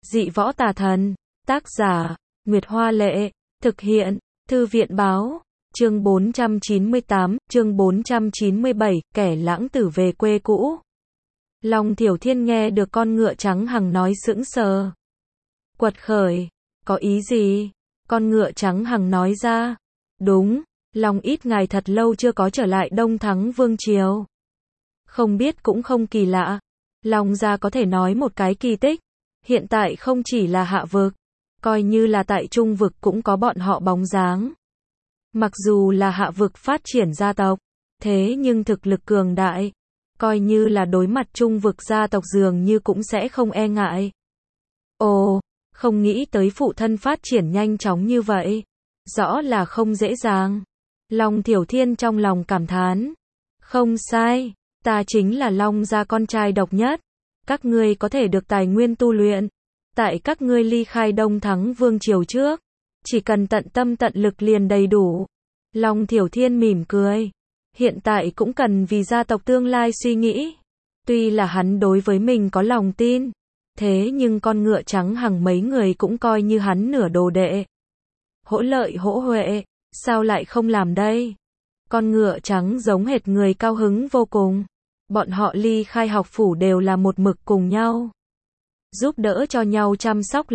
Dị võ tà thần. Tác giả, Nguyệt Hoa Lệ. Thực hiện, Thư viện Báo. Chương 498, chương 497, kẻ lãng tử về quê cũ. Long Thiểu Thiên nghe được con ngựa trắng hằng nói sững sờ. Quật khởi, có ý gì? Con ngựa trắng hằng nói ra. Đúng, Long ít ngài thật lâu chưa có trở lại Đông Thắng Vương Triều. Không biết cũng không kỳ lạ. Long gia có thể nói một cái kỳ tích. Hiện tại không chỉ là hạ vực, coi như là tại trung vực cũng có bọn họ bóng dáng. Mặc dù là hạ vực phát triển gia tộc, thế nhưng thực lực cường đại, coi như là đối mặt trung vực gia tộc dường như cũng sẽ không e ngại. Ồ, không nghĩ tới phụ thân phát triển nhanh chóng như vậy. Rõ là không dễ dàng. Long Thiểu Thiên trong lòng cảm thán. Không sai, ta chính là Long gia con trai độc nhất. Các ngươi có thể được tài nguyên tu luyện. Tại các ngươi ly khai Đông Thắng Vương Triều trước, chỉ cần tận tâm tận lực liền đầy đủ. Long Thiểu Thiên mỉm cười. Hiện tại cũng cần vì gia tộc tương lai suy nghĩ. Tuy là hắn đối với mình có lòng tin, thế nhưng con ngựa trắng hằng mấy người cũng coi như hắn nửa đồ đệ. Hỗ lợi hỗ huệ, sao lại không làm đây? Con ngựa trắng giống hệt người cao hứng vô cùng. Bọn họ ly khai học phủ đều là một mực cùng nhau, giúp đỡ cho nhau chăm sóc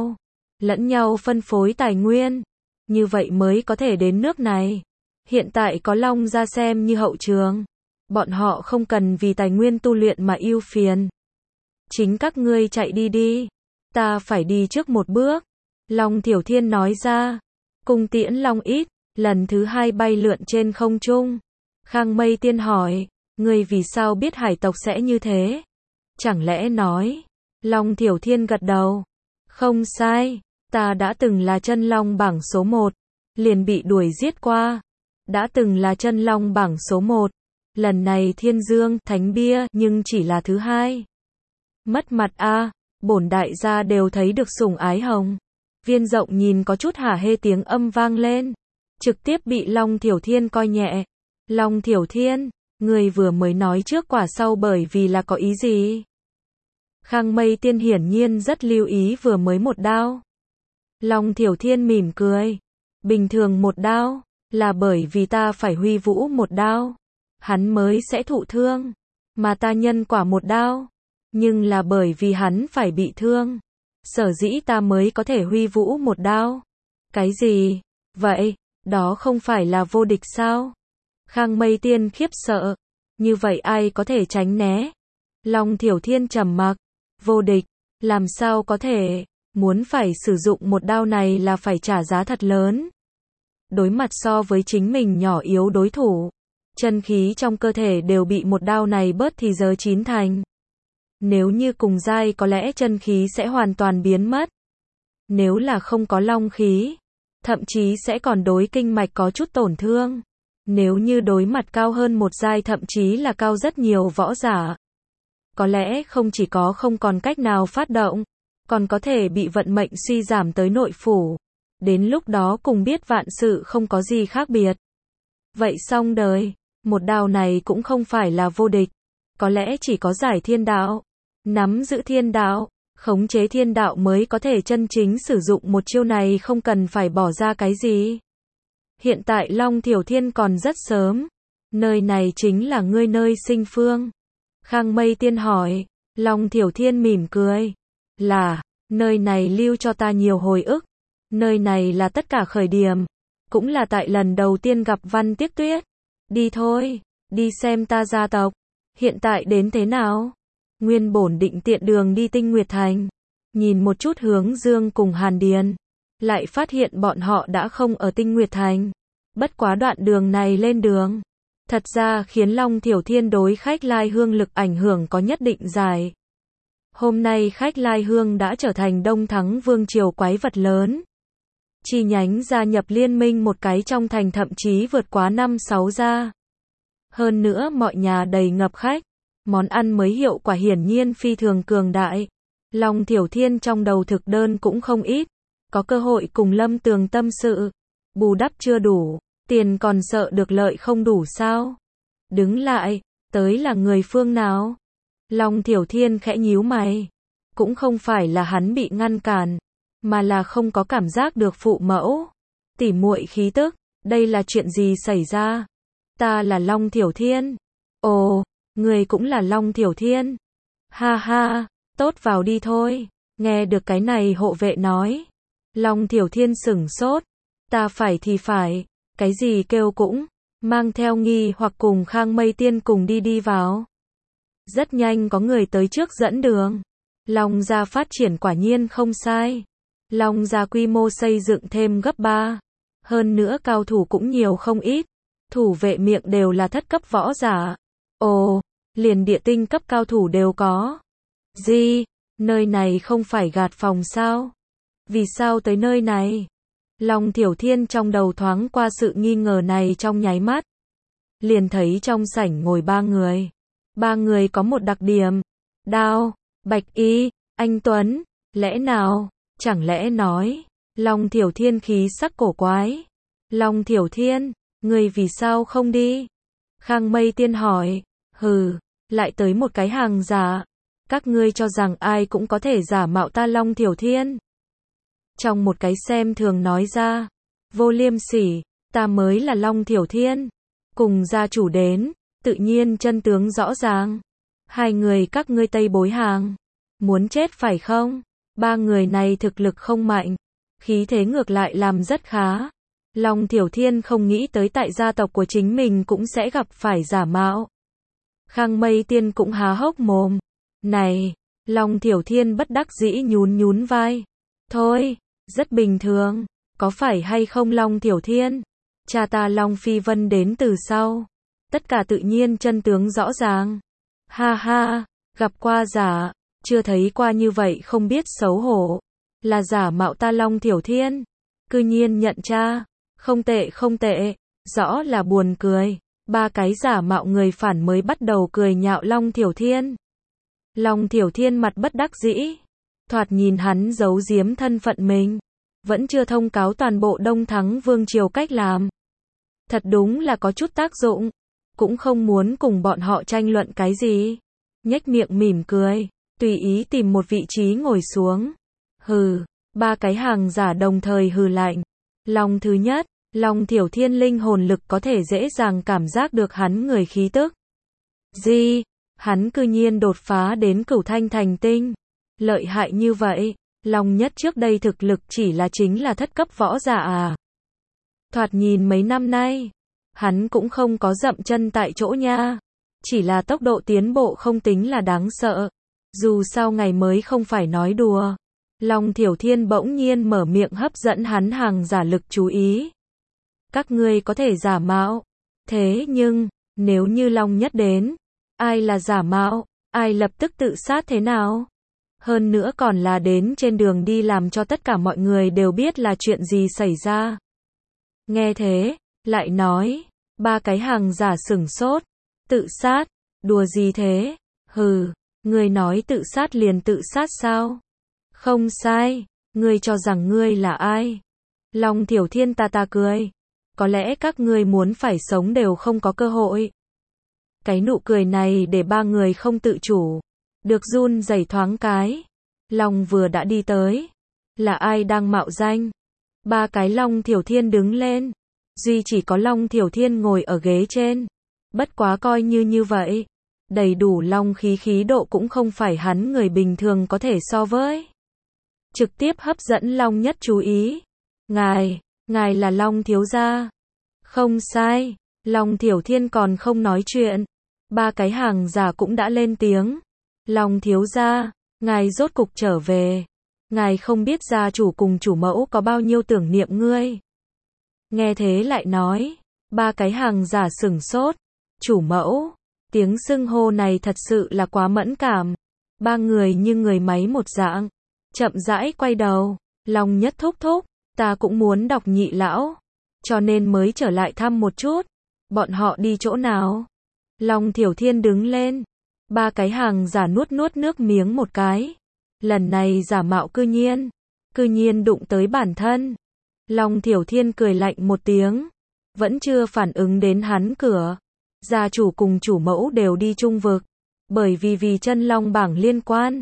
lẫn nhau phân phối tài nguyên. Như vậy mới có thể đến nước này. Hiện tại có Long gia xem như hậu trường. Bọn họ không cần vì tài nguyên tu luyện mà ưu phiền. Chính các ngươi chạy đi đi. Ta phải đi trước một bước. Long Thiểu Thiên nói ra. Cung tiễn Long ít, lần thứ hai bay lượn trên không trung. Khang Mây Tiên hỏi, ngươi vì sao biết hải tộc sẽ như thế? Chẳng lẽ nói? Long Thiểu Thiên gật đầu. Không sai, ta đã từng là chân long bảng số 1, liền bị đuổi giết qua. Đã từng là chân long bảng số 1, lần này Thiên Dương Thánh Bia nhưng chỉ là thứ hai. Mất mặt a, bổn đại gia đều thấy được sủng ái hồng. Viên Rộng nhìn có chút hả hê tiếng âm vang lên, trực tiếp bị Long Thiểu Thiên coi nhẹ. Long Thiểu Thiên, người vừa mới nói trước quả sau bởi vì là có ý gì? Khang Mây Tiên hiển nhiên rất lưu ý vừa mới một đao. Long Thiểu Thiên mỉm cười. Bình thường một đao, là bởi vì ta phải huy vũ một đao, hắn mới sẽ thụ thương. Mà ta nhân quả một đao, nhưng là bởi vì hắn phải bị thương, sở dĩ ta mới có thể huy vũ một đao. Cái gì? Vậy, đó không phải là vô địch sao? Khang Mây Tiên khiếp sợ. Như vậy ai có thể tránh né? Long Thiểu Thiên trầm mặc. Vô địch, làm sao có thể? Muốn phải sử dụng một đao này là phải trả giá thật lớn. Đối mặt so với chính mình nhỏ yếu đối thủ, chân khí trong cơ thể đều bị một đao này bớt thì giờ chín thành. Nếu như cùng giai có lẽ chân khí sẽ hoàn toàn biến mất. Nếu là không có long khí, thậm chí sẽ còn đối kinh mạch có chút tổn thương. Nếu như đối mặt cao hơn một giai thậm chí là cao rất nhiều võ giả, có lẽ không chỉ có không còn cách nào phát động, còn có thể bị vận mệnh suy giảm tới nội phủ. Đến lúc đó cùng biết vạn sự không có gì khác biệt. Vậy xong đời, một đao này cũng không phải là vô địch. Có lẽ chỉ có giải thiên đạo, nắm giữ thiên đạo, khống chế thiên đạo mới có thể chân chính sử dụng một chiêu này không cần phải bỏ ra cái gì. Hiện tại Long Thiểu Thiên còn rất sớm. Nơi này chính là ngươi nơi sinh phương. Khang Mây Tiên hỏi. Long Thiểu Thiên mỉm cười. Là, nơi này lưu cho ta nhiều hồi ức. Nơi này là tất cả khởi điểm. Cũng là tại lần đầu tiên gặp Văn Tiếc Tuyết. Đi thôi, đi xem ta gia tộc. Hiện tại đến thế nào? Nguyên bổn định tiện đường đi Tinh Nguyệt Thành. Nhìn một chút Hướng Dương cùng Hàn Điền. Lại phát hiện bọn họ đã không ở Tinh Nguyệt Thành. Bất quá đoạn đường này lên đường, thật ra khiến Long Thiểu Thiên đối Khách Lai Hương lực ảnh hưởng có nhất định dài. Hôm nay Khách Lai Hương đã trở thành Đông Thắng Vương Triều quái vật lớn. Chi nhánh gia nhập liên minh một cái trong thành thậm chí vượt quá 5-6 gia. Hơn nữa mọi nhà đầy ngập khách. Món ăn mới hiệu quả hiển nhiên phi thường cường đại. Long Thiểu Thiên trong đầu thực đơn cũng không ít. Có cơ hội cùng Lâm Tường tâm sự. Bù đắp chưa đủ, tiền còn sợ được lợi không đủ sao? Đứng lại, tới là người phương nào? Long Thiểu Thiên khẽ nhíu mày. Cũng không phải là hắn bị ngăn cản, mà là không có cảm giác được phụ mẫu, tỉ muội khí tức. Đây là chuyện gì xảy ra? Ta là Long Thiểu Thiên. Ồ, người cũng là Long Thiểu Thiên. Ha ha, tốt vào đi thôi. Nghe được cái này hộ vệ nói. Long Thiểu Thiên sửng sốt. Ta phải thì phải, cái gì kêu cũng, mang theo nghi hoặc cùng Khang Mây Tiên cùng đi vào. Rất nhanh có người tới trước dẫn đường. Long gia phát triển quả nhiên không sai. Long gia quy mô xây dựng thêm gấp 3. Hơn nữa cao thủ cũng nhiều không ít. Thủ vệ miệng đều là thất cấp võ giả. Ồ, liền địa tinh cấp cao thủ đều có. Gì? Nơi này không phải gạt phòng sao? Vì sao tới nơi này? Long Thiểu Thiên trong đầu thoáng qua sự nghi ngờ này trong nháy mắt. Liền thấy trong sảnh ngồi 3 người. 3 người có một đặc điểm. Đao, Bạch Y, Anh Tuấn. Lẽ nào? Chẳng lẽ nói, Long Thiểu Thiên khí sắc cổ quái. Long Thiểu Thiên, người vì sao không đi? Khang Mây Tiên hỏi. Hừ, lại tới một cái hàng giả. Các ngươi cho rằng ai cũng có thể giả mạo ta Long Thiểu Thiên. Trong một cái xem thường nói ra. Vô liêm sỉ, ta mới là Long Thiểu Thiên. Cùng gia chủ đến, tự nhiên chân tướng rõ ràng. 2 người các ngươi Tây bối hàng. Muốn chết phải không? 3 người này thực lực không mạnh. Khí thế ngược lại làm rất khá. Long Thiểu Thiên không nghĩ tới tại gia tộc của chính mình cũng sẽ gặp phải giả mạo. Khang Mây Tiên cũng há hốc mồm. Này, Long Thiểu Thiên bất đắc dĩ nhún vai. Thôi, rất bình thường. Có phải hay không Long Thiểu Thiên? Cha ta Long Phi Vân đến từ sau. Tất cả tự nhiên chân tướng rõ ràng. Ha ha, gặp qua giả, chưa thấy qua như vậy không biết xấu hổ. Là giả mạo ta Long Thiểu Thiên. Cư nhiên nhận cha. Không tệ, rõ là buồn cười. 3 cái giả mạo người phản mới bắt đầu cười nhạo Long Thiểu Thiên. Long Thiểu Thiên mặt bất đắc dĩ. Thoạt nhìn hắn giấu giếm thân phận mình. Vẫn chưa thông cáo toàn bộ Đông Thắng Vương Triều cách làm. Thật đúng là có chút tác dụng. Cũng không muốn cùng bọn họ tranh luận cái gì. Nhếch miệng mỉm cười. Tùy ý tìm một vị trí ngồi xuống. Hừ, 3 cái hàng giả đồng thời hừ lạnh. Long thứ nhất, Long Thiểu Thiên linh hồn lực có thể dễ dàng cảm giác được hắn người khí tức. Gì? Hắn cư nhiên đột phá đến Cửu Thanh Thành Tinh. Lợi hại như vậy, Long nhất trước đây thực lực chỉ là chính là thất cấp võ giả à? Thoạt nhìn mấy năm nay, hắn cũng không có dậm chân tại chỗ nha. Chỉ là tốc độ tiến bộ không tính là đáng sợ. Dù sao ngày mới không phải nói đùa. Long Thiểu Thiên bỗng nhiên mở miệng hấp dẫn hắn hàng giả lực chú ý. Các ngươi có thể giả mạo. Thế nhưng, nếu như Long nhất đến, ai là giả mạo, ai lập tức tự sát thế nào? Hơn nữa còn là đến trên đường đi làm cho tất cả mọi người đều biết là chuyện gì xảy ra. Nghe thế, lại nói, 3 cái hàng giả sửng sốt. Tự sát? Đùa gì thế? Hừ, ngươi nói tự sát liền tự sát sao? Không sai, ngươi cho rằng ngươi là ai? Long Thiểu Thiên ta cười. Có lẽ các ngươi muốn phải sống đều không có cơ hội. Cái nụ cười này để 3 người không tự chủ. Được run rẩy thoáng cái. Long vừa đã đi tới. Là ai đang mạo danh? 3 cái Long Thiểu Thiên đứng lên. Duy chỉ có Long Thiểu Thiên ngồi ở ghế trên. Bất quá coi như vậy. Đầy đủ long khí độ cũng không phải hắn người bình thường có thể so với. Trực tiếp hấp dẫn Long nhất chú ý. Ngài là Long thiếu gia. Không sai, Long Thiểu Thiên còn không nói chuyện. 3 cái hàng giả cũng đã lên tiếng. Long thiếu gia, ngài rốt cục trở về. Ngài không biết gia chủ cùng chủ mẫu có bao nhiêu tưởng niệm ngươi. Nghe thế lại nói. 3 cái hàng giả sửng sốt. Chủ mẫu, tiếng xưng hô này thật sự là quá mẫn cảm. 3 người như người máy một dạng. Chậm rãi quay đầu. Long nhất thúc, ta cũng muốn đọc nhị lão. Cho nên mới trở lại thăm một chút. Bọn họ đi chỗ nào? Long Thiểu Thiên đứng lên. 3 cái hàng giả nuốt nước miếng một cái. Lần này giả mạo cư nhiên đụng tới bản thân. Long Thiểu Thiên cười lạnh một tiếng. Vẫn chưa phản ứng đến hắn cửa. Gia chủ cùng chủ mẫu đều đi chung vực. Bởi vì chân long bảng liên quan.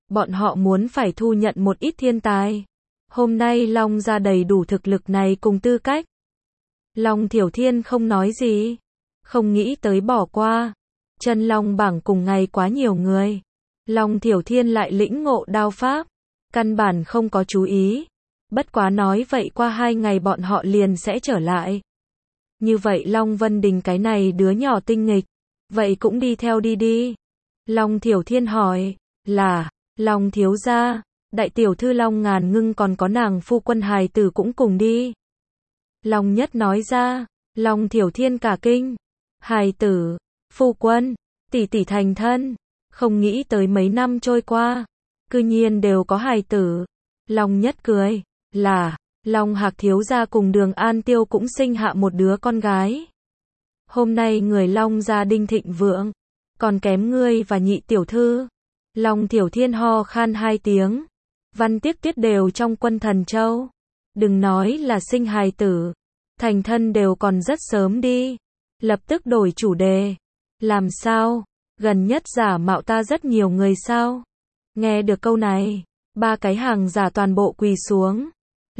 bọn họ muốn phải thu nhận một ít thiên tài. Hôm nay Long gia đầy đủ thực lực này cùng tư cách. Long Thiểu Thiên không nói gì, không nghĩ tới bỏ qua. Chân Long bảng cùng ngày quá nhiều người. Long Thiểu Thiên lại lĩnh ngộ đao pháp, căn bản không có chú ý. Bất quá nói vậy qua 2 ngày bọn họ liền sẽ trở lại. Như vậy Long Vân Đình cái này đứa nhỏ tinh nghịch, vậy cũng đi theo đi. Long Thiểu Thiên hỏi, là, Long thiếu gia, đại tiểu thư Long Ngàn Ngưng còn có nàng phu quân hài tử cũng cùng đi. Long Nhất nói ra, Long Thiểu Thiên cả kinh, hài tử, phu quân, tỷ tỷ thành thân, không nghĩ tới mấy năm trôi qua, cư nhiên đều có hài tử. Long Nhất cười, là, Long Hạc thiếu gia cùng Đường An Tiêu cũng sinh hạ một đứa con gái. Hôm nay người Long gia đinh thịnh vượng, còn kém ngươi và nhị tiểu thư. Long Thiểu Thiên ho khan 2 tiếng. Văn Tiếc Tuyết đều trong Quân Thần Châu. Đừng nói là sinh hài tử, thành thân đều còn rất sớm đi. Lập tức đổi chủ đề. Làm sao? Gần nhất giả mạo ta rất nhiều người sao? Nghe được câu này, 3 cái hàng giả toàn bộ quỳ xuống.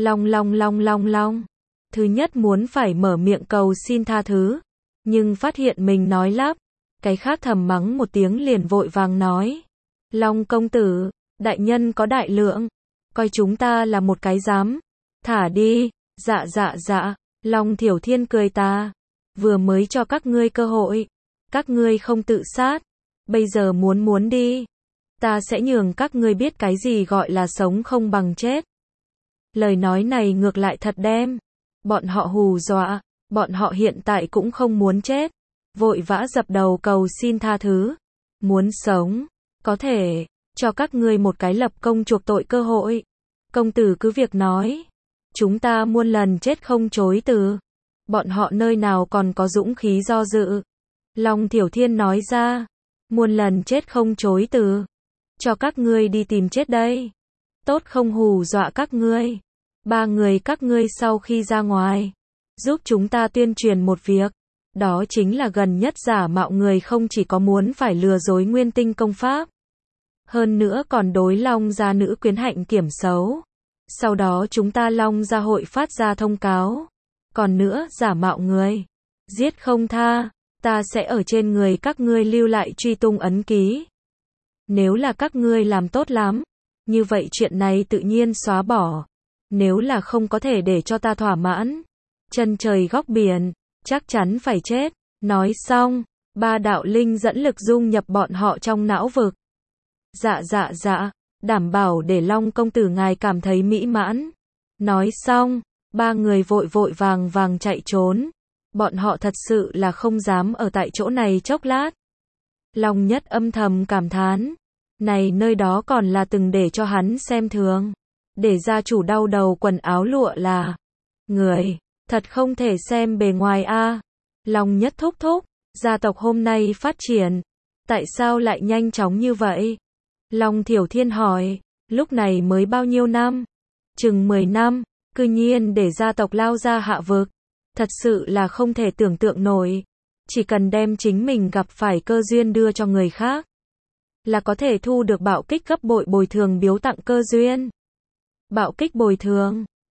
Long. Thứ nhất muốn phải mở miệng cầu xin tha thứ, nhưng phát hiện mình nói lắp. Cái khác thầm mắng một tiếng liền vội vàng nói. Long công tử, đại nhân có đại lượng, coi chúng ta là một cái dám. Thả đi, dạ. Long Thiểu Thiên cười ta. Vừa mới cho các ngươi cơ hội, các ngươi không tự sát, bây giờ muốn đi. Ta sẽ nhường các ngươi biết cái gì gọi là sống không bằng chết. Lời nói này ngược lại thật đem bọn họ hù dọa, bọn họ hiện tại cũng không muốn chết, vội vã dập đầu cầu xin tha thứ. Muốn sống, có thể cho các ngươi một cái lập công chuộc tội cơ hội. Công tử cứ việc nói, chúng ta muôn lần chết không chối từ. Bọn họ nơi nào còn có dũng khí do dự. Long Thiểu Thiên nói ra, muôn lần chết không chối từ, cho các ngươi đi tìm chết đây. Tốt không hù dọa các ngươi. 3 người các ngươi sau khi ra ngoài, giúp chúng ta tuyên truyền một việc. Đó chính là gần nhất giả mạo người không chỉ có muốn phải lừa dối Nguyên Tinh công pháp, hơn nữa còn đối Long gia nữ quyến hạnh kiểm xấu. Sau đó chúng ta Long gia hội phát ra thông cáo. Còn nữa giả mạo người, giết không tha, ta sẽ ở trên người các ngươi lưu lại truy tung ấn ký. Nếu là các ngươi làm tốt lắm, như vậy chuyện này tự nhiên xóa bỏ. Nếu là không có thể để cho ta thỏa mãn, chân trời góc biển, chắc chắn phải chết. Nói xong, 3 đạo linh dẫn lực dung nhập bọn họ trong não vực. Dạ, đảm bảo để Long công tử ngài cảm thấy mỹ mãn. Nói xong, 3 người vội vàng chạy trốn. Bọn họ thật sự là không dám ở tại chỗ này chốc lát. Long Nhất âm thầm cảm thán, này nơi đó còn là từng để cho hắn xem thường. Để gia chủ đau đầu quần áo lụa là người, thật không thể xem bề ngoài a. Long Nhất thúc, gia tộc hôm nay phát triển, tại sao lại nhanh chóng như vậy? Long Thiểu Thiên hỏi, lúc này mới bao nhiêu năm? Chừng 10 năm, cư nhiên để gia tộc lao ra hạ vực, thật sự là không thể tưởng tượng nổi. Chỉ cần đem chính mình gặp phải cơ duyên đưa cho người khác, là có thể thu được bạo kích gấp bội bồi thường biếu tặng cơ duyên. Bạo kích bồi thường